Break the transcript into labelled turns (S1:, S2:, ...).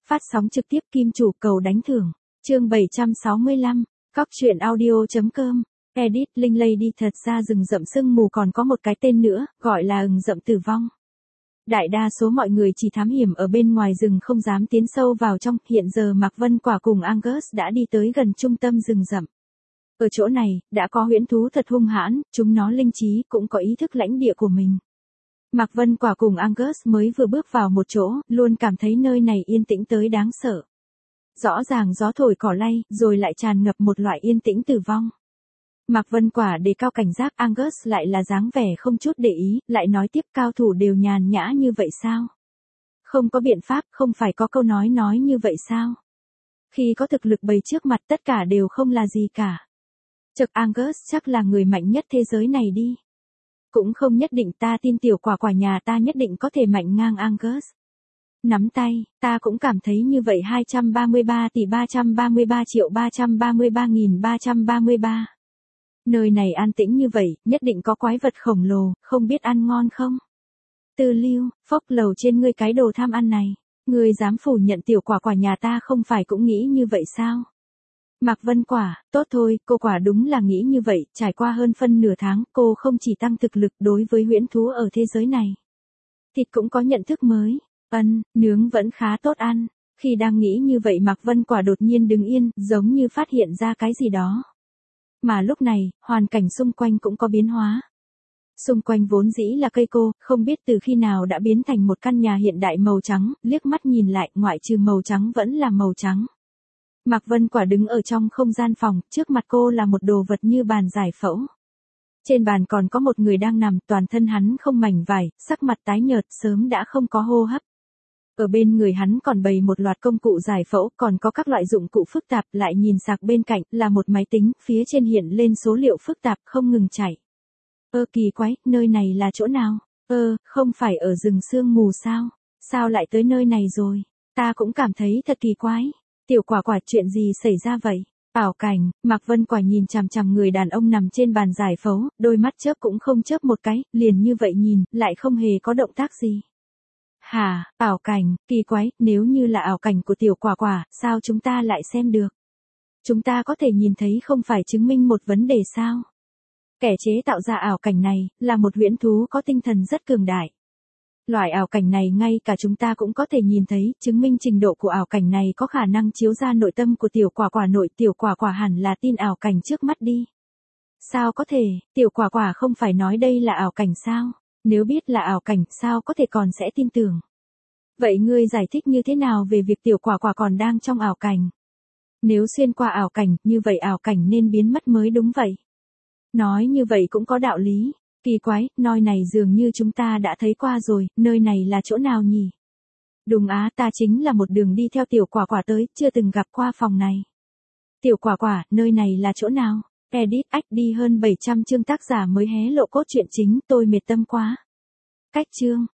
S1: Phát sóng trực tiếp Kim Chủ cầu đánh thưởng. Chương 765. Cóc truyện audio.com. Edit Linh Lady. Thật ra rừng rậm sương mù còn có một cái tên nữa, gọi là rừng rậm tử vong. Đại đa số mọi người chỉ thám hiểm ở bên ngoài rừng không dám tiến sâu vào trong. Hiện giờ Mạc Vân Quả cùng Angus đã đi tới gần trung tâm rừng rậm. Ở chỗ này, đã có huyễn thú thật hung hãn, chúng nó linh trí cũng có ý thức lãnh địa của mình. Mạc Vân Quả cùng Angus mới vừa bước vào một chỗ, luôn cảm thấy nơi này yên tĩnh tới đáng sợ. Rõ ràng gió thổi cỏ lay, rồi lại tràn ngập một loại yên tĩnh tử vong. Mạc Vân Quả đề cao cảnh giác, Angus lại là dáng vẻ không chút để ý, lại nói tiếp cao thủ đều nhàn nhã như vậy sao? Không có biện pháp, không phải có câu nói như vậy sao? Khi có thực lực bày trước mặt tất cả đều không là gì cả. Chậc Angus chắc là người mạnh nhất thế giới này đi. Cũng không nhất định, ta tin tiểu quả quả nhà ta nhất định có thể mạnh ngang Angus. Nắm tay, ta cũng cảm thấy như vậy. 233.333.333.333. Nơi này an tĩnh như vậy, nhất định có quái vật khổng lồ, không biết ăn ngon không? Tư Lưu, phốc lầu trên ngươi cái đồ tham ăn này. Ngươi dám phủ nhận tiểu quả quả nhà ta không phải cũng nghĩ như vậy sao? Mạc Vân Quả, tốt thôi, cô quả đúng là nghĩ như vậy, trải qua hơn phân nửa tháng, cô không chỉ tăng thực lực đối với huyễn thú ở thế giới này. Thịt cũng có nhận thức mới, nướng vẫn khá tốt ăn. Khi đang nghĩ như vậy Mạc Vân Quả đột nhiên đứng yên, giống như phát hiện ra cái gì đó. Mà lúc này, hoàn cảnh xung quanh cũng có biến hóa. Xung quanh vốn dĩ là cây cô, không biết từ khi nào đã biến thành một căn nhà hiện đại màu trắng, liếc mắt nhìn lại, ngoại trừ màu trắng vẫn là màu trắng. Mạc Vân Quả đứng ở trong không gian phòng, trước mặt cô là một đồ vật như bàn giải phẫu. Trên bàn còn có một người đang nằm, toàn thân hắn không mảnh vải, sắc mặt tái nhợt, sớm đã không có hô hấp. Ở bên người hắn còn bày một loạt công cụ giải phẫu, còn có các loại dụng cụ phức tạp, lại nhìn sạc bên cạnh là một máy tính, phía trên hiện lên số liệu phức tạp không ngừng chạy. Kỳ quái, nơi này là chỗ nào? Không phải ở rừng sương mù sao? Sao lại tới nơi này rồi? Ta cũng cảm thấy thật kỳ quái. Tiểu quả quả, chuyện gì xảy ra vậy? Ảo cảnh. Mạc Vân Quả nhìn chằm chằm người đàn ông nằm trên bàn giải phẫu, đôi mắt chớp cũng không chớp một cái, liền như vậy nhìn, lại không hề có động tác gì. Hả, ảo cảnh, kỳ quái, nếu như là ảo cảnh của tiểu quả quả, sao chúng ta lại xem được? Chúng ta có thể nhìn thấy không phải chứng minh một vấn đề sao? Kẻ chế tạo ra ảo cảnh này, là một huyễn thú có tinh thần rất cường đại. Loại ảo cảnh này ngay cả chúng ta cũng có thể nhìn thấy, chứng minh trình độ của ảo cảnh này có khả năng chiếu ra nội tâm của tiểu quả quả. Tiểu quả quả hẳn là tin ảo cảnh trước mắt đi. Sao có thể, tiểu quả quả không phải nói đây là ảo cảnh sao? Nếu biết là ảo cảnh, sao có thể còn sẽ tin tưởng? Vậy ngươi giải thích như thế nào về việc tiểu quả quả còn đang trong ảo cảnh? Nếu xuyên qua ảo cảnh, như vậy ảo cảnh nên biến mất mới đúng vậy. Nói như vậy cũng có đạo lý. Kỳ quái, nơi này dường như chúng ta đã thấy qua rồi, nơi này là chỗ nào nhỉ? Đúng á, ta chính là một đường đi theo tiểu quả quả tới, chưa từng gặp qua phòng này. Tiểu quả quả, nơi này là chỗ nào? Edit đi hơn 700 chương tác giả mới hé lộ cốt truyện chính, tôi mệt tâm quá. Cách chương.